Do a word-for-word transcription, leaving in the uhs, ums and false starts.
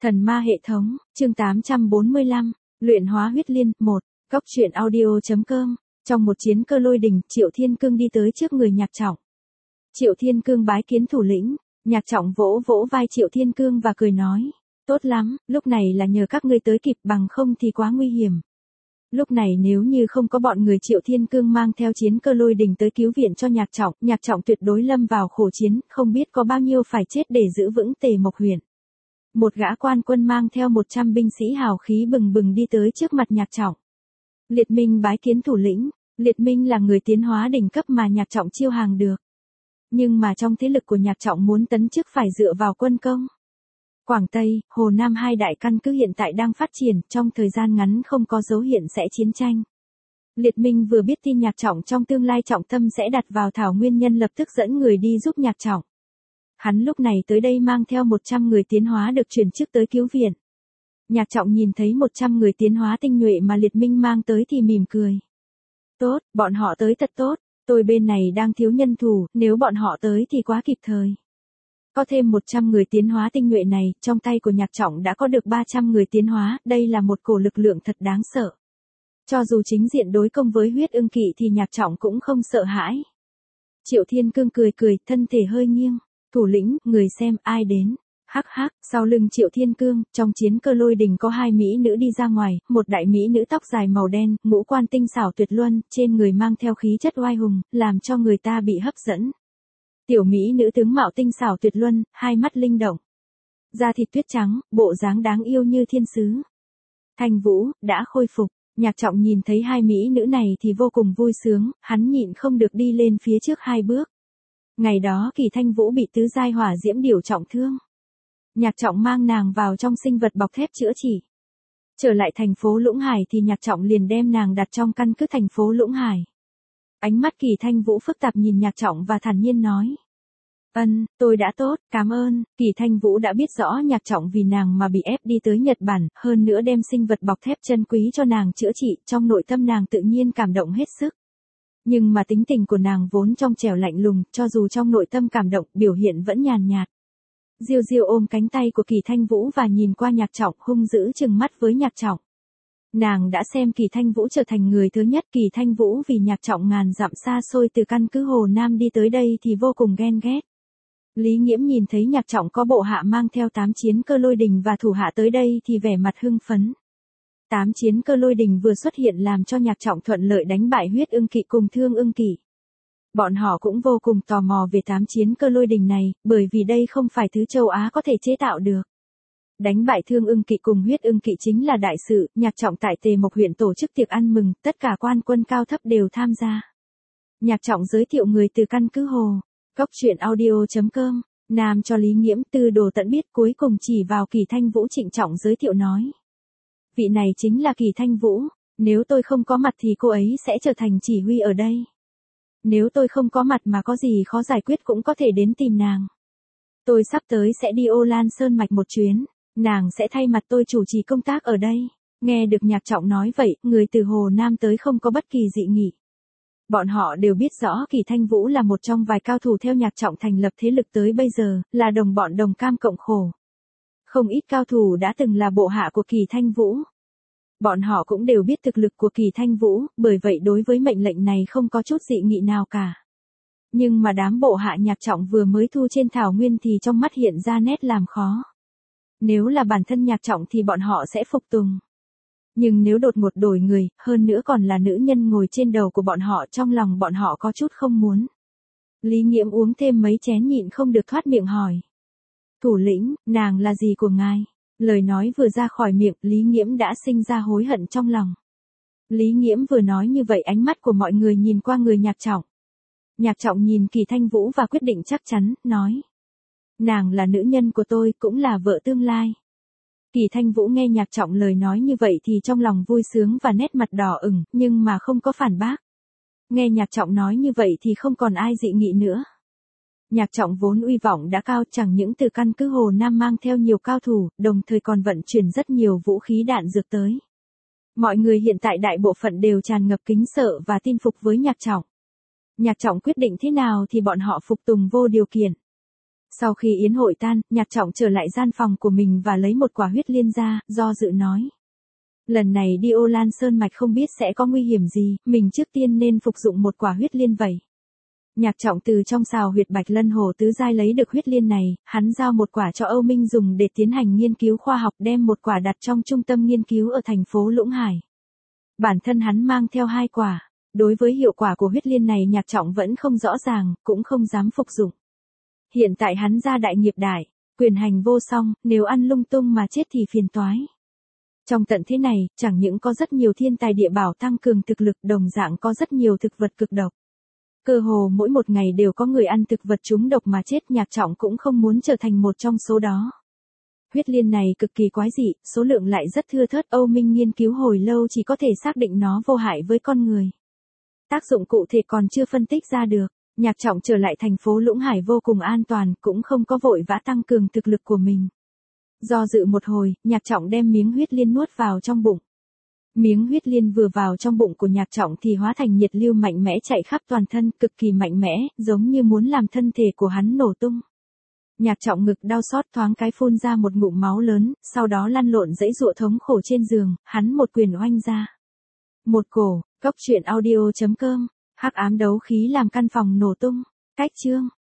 Thần ma hệ thống, chương tám trăm bốn mươi lăm, luyện hóa huyết liên, một, góc truyện audio.com, trong một chiến cơ lôi đình, Triệu Thiên Cương đi tới trước người Nhạc Trọng. Triệu Thiên Cương bái kiến thủ lĩnh, Nhạc Trọng vỗ vỗ vai Triệu Thiên Cương và cười nói, tốt lắm, lúc này là nhờ các ngươi tới kịp, bằng không thì quá nguy hiểm. Lúc này nếu như không có bọn người Triệu Thiên Cương mang theo chiến cơ lôi đình tới cứu viện cho Nhạc Trọng, Nhạc Trọng tuyệt đối lâm vào khổ chiến, không biết có bao nhiêu phải chết để giữ vững Tề Mộc huyện. Một gã quan quân mang theo một trăm binh sĩ hào khí bừng bừng đi tới trước mặt Nhạc Trọng. Liệt Minh bái kiến thủ lĩnh, Liệt Minh là người tiến hóa đỉnh cấp mà Nhạc Trọng chiêu hàng được. Nhưng mà trong thế lực của Nhạc Trọng muốn tấn chức phải dựa vào quân công. Quảng Tây, Hồ Nam hai đại căn cứ hiện tại đang phát triển, trong thời gian ngắn không có dấu hiện sẽ chiến tranh. Liệt Minh vừa biết tin Nhạc Trọng trong tương lai trọng tâm sẽ đặt vào Thảo Nguyên Nhân lập tức dẫn người đi giúp Nhạc Trọng. Hắn lúc này tới đây mang theo một trăm người tiến hóa được chuyển chức tới cứu viện. Nhạc Trọng nhìn thấy một trăm người tiến hóa tinh nhuệ mà Liệt Minh mang tới thì mỉm cười. Tốt, bọn họ tới thật tốt, tôi bên này đang thiếu nhân thủ, nếu bọn họ tới thì quá kịp thời. Có thêm một trăm người tiến hóa tinh nhuệ này, trong tay của Nhạc Trọng đã có được ba trăm người tiến hóa, đây là một cổ lực lượng thật đáng sợ. Cho dù chính diện đối công với huyết ưng kỵ thì Nhạc Trọng cũng không sợ hãi. Triệu Thiên Cương cười cười, thân thể hơi nghiêng. Thủ lĩnh, người xem ai đến. Hắc hắc, sau lưng Triệu Thiên Cương, trong chiến cơ lôi đình có hai mỹ nữ đi ra ngoài, một đại mỹ nữ tóc dài màu đen, ngũ quan tinh xảo tuyệt luân, trên người mang theo khí chất oai hùng, làm cho người ta bị hấp dẫn. Tiểu mỹ nữ tướng mạo tinh xảo tuyệt luân, hai mắt linh động. Da thịt tuyết trắng, bộ dáng đáng yêu như thiên sứ. Thanh Vũ, đã khôi phục. Nhạc Trọng nhìn thấy hai mỹ nữ này thì vô cùng vui sướng, hắn nhịn không được đi lên phía trước hai bước. Ngày đó Kỳ Thanh Vũ bị tứ giai hỏa diễm điểu trọng thương. Nhạc Trọng mang nàng vào trong sinh vật bọc thép chữa trị. Trở lại thành phố Lũng Hải thì Nhạc Trọng liền đem nàng đặt trong căn cứ thành phố Lũng Hải. Ánh mắt Kỳ Thanh Vũ phức tạp nhìn Nhạc Trọng và thản nhiên nói. Ân, tôi đã tốt, cảm ơn. Kỳ Thanh Vũ đã biết rõ Nhạc Trọng vì nàng mà bị ép đi tới Nhật Bản, hơn nữa đem sinh vật bọc thép chân quý cho nàng chữa trị, trong nội tâm nàng tự nhiên cảm động hết sức. Nhưng mà tính tình của nàng vốn trong trẻo lạnh lùng, cho dù trong nội tâm cảm động, biểu hiện vẫn nhàn nhạt. Diêu Diêu ôm cánh tay của Kỳ Thanh Vũ và nhìn qua Nhạc Trọng, hung dữ trừng mắt với Nhạc Trọng. Nàng đã xem Kỳ Thanh Vũ trở thành người thứ nhất. Kỳ Thanh Vũ vì Nhạc Trọng ngàn dặm xa xôi từ căn cứ Hồ Nam đi tới đây thì vô cùng ghen ghét. Lý Nghiễm nhìn thấy Nhạc Trọng có bộ hạ mang theo tám chiến cơ lôi đình và thủ hạ tới đây thì vẻ mặt hưng phấn. Tám chiến cơ lôi đình vừa xuất hiện làm cho Nhạc Trọng thuận lợi đánh bại huyết ưng kỵ cùng thương ưng kỵ. Bọn họ cũng vô cùng tò mò về tám chiến cơ lôi đình này, bởi vì đây không phải thứ châu Á có thể chế tạo được. Đánh bại thương ưng kỵ cùng huyết ưng kỵ chính là đại sự. Nhạc Trọng tại Tề Mộc huyện tổ chức tiệc ăn mừng, tất cả quan quân cao thấp đều tham gia. Nhạc Trọng giới thiệu người từ căn cứ Hồ. Góc truyện audio.com, Nam cho Lý Nghiễm Tư đồ tận biết, cuối cùng chỉ vào Kỳ Thanh Vũ trịnh trọng giới thiệu nói. Vị này chính là Kỳ Thanh Vũ, nếu tôi không có mặt thì cô ấy sẽ trở thành chỉ huy ở đây. Nếu tôi không có mặt mà có gì khó giải quyết cũng có thể đến tìm nàng. Tôi sắp tới sẽ đi Ô Lan Sơn Mạch một chuyến, nàng sẽ thay mặt tôi chủ trì công tác ở đây. Nghe được Nhạc Trọng nói vậy, người từ Hồ Nam tới không có bất kỳ dị nghị. Bọn họ đều biết rõ Kỳ Thanh Vũ là một trong vài cao thủ theo Nhạc Trọng thành lập thế lực tới bây giờ, là đồng bọn đồng cam cộng khổ. Không ít cao thủ đã từng là bộ hạ của Kỳ Thanh Vũ. Bọn họ cũng đều biết thực lực của Kỳ Thanh Vũ, bởi vậy đối với mệnh lệnh này không có chút dị nghị nào cả. Nhưng mà đám bộ hạ Nhạc Trọng vừa mới thu trên Thảo Nguyên thì trong mắt hiện ra nét làm khó. Nếu là bản thân Nhạc Trọng thì bọn họ sẽ phục tùng. Nhưng nếu đột ngột đổi người, hơn nữa còn là nữ nhân ngồi trên đầu của bọn họ, trong lòng bọn họ có chút không muốn. Lý Nghiễm uống thêm mấy chén nhịn không được thoát miệng hỏi. Thủ lĩnh, nàng là gì của ngài? Lời nói vừa ra khỏi miệng, Lý Nghiễm đã sinh ra hối hận trong lòng. Lý Nghiễm vừa nói như vậy ánh mắt của mọi người nhìn qua người Nhạc Trọng. Nhạc Trọng nhìn Kỳ Thanh Vũ và quyết định chắc chắn, nói. Nàng là nữ nhân của tôi, cũng là vợ tương lai. Kỳ Thanh Vũ nghe Nhạc Trọng lời nói như vậy thì trong lòng vui sướng và nét mặt đỏ ửng, nhưng mà không có phản bác. Nghe Nhạc Trọng nói như vậy thì không còn ai dị nghị nữa. Nhạc Trọng vốn uy vọng đã cao, chẳng những từ căn cứ Hồ Nam mang theo nhiều cao thủ, đồng thời còn vận chuyển rất nhiều vũ khí đạn dược tới. Mọi người hiện tại đại bộ phận đều tràn ngập kính sợ và tin phục với Nhạc Trọng. Nhạc Trọng quyết định thế nào thì bọn họ phục tùng vô điều kiện. Sau khi yến hội tan, Nhạc Trọng trở lại gian phòng của mình và lấy một quả huyết liên ra, do dự nói. Lần này đi Ô Lan Sơn Mạch không biết sẽ có nguy hiểm gì, mình trước tiên nên phục dụng một quả huyết liên vậy. Nhạc Trọng từ trong sào huyệt Bạch Lân Hồ tứ giai lấy được huyết liên này, hắn giao một quả cho Âu Minh dùng để tiến hành nghiên cứu khoa học, đem một quả đặt trong trung tâm nghiên cứu ở thành phố Lũng Hải. Bản thân hắn mang theo hai quả. Đối với hiệu quả của huyết liên này Nhạc Trọng vẫn không rõ ràng, cũng không dám phục dụng. Hiện tại hắn gia đại nghiệp đại, quyền hành vô song, nếu ăn lung tung mà chết thì phiền toái. Trong tận thế này, chẳng những có rất nhiều thiên tài địa bảo tăng cường thực lực, đồng dạng có rất nhiều thực vật cực độc. Cơ hồ mỗi một ngày đều có người ăn thực vật trúng độc mà chết, Nhạc Trọng cũng không muốn trở thành một trong số đó. Huyết liên này cực kỳ quái dị, số lượng lại rất thưa thớt, Âu Minh nghiên cứu hồi lâu chỉ có thể xác định nó vô hại với con người. Tác dụng cụ thể còn chưa phân tích ra được. Nhạc Trọng trở lại thành phố Lũng Hải vô cùng an toàn, cũng không có vội vã tăng cường thực lực của mình. Do dự một hồi, Nhạc Trọng đem miếng huyết liên nuốt vào trong bụng. Miếng huyết liên vừa vào trong bụng của Nhạc Trọng thì hóa thành nhiệt lưu mạnh mẽ chạy khắp toàn thân, cực kỳ mạnh mẽ, giống như muốn làm thân thể của hắn nổ tung. Nhạc Trọng ngực đau xót thoáng cái phun ra một ngụm máu lớn, sau đó lăn lộn dãy dụa thống khổ trên giường, hắn một quyền oanh ra. Một cổ, Cốc truyện audio chấm com, hắc ám đấu khí làm căn phòng nổ tung. Cách chương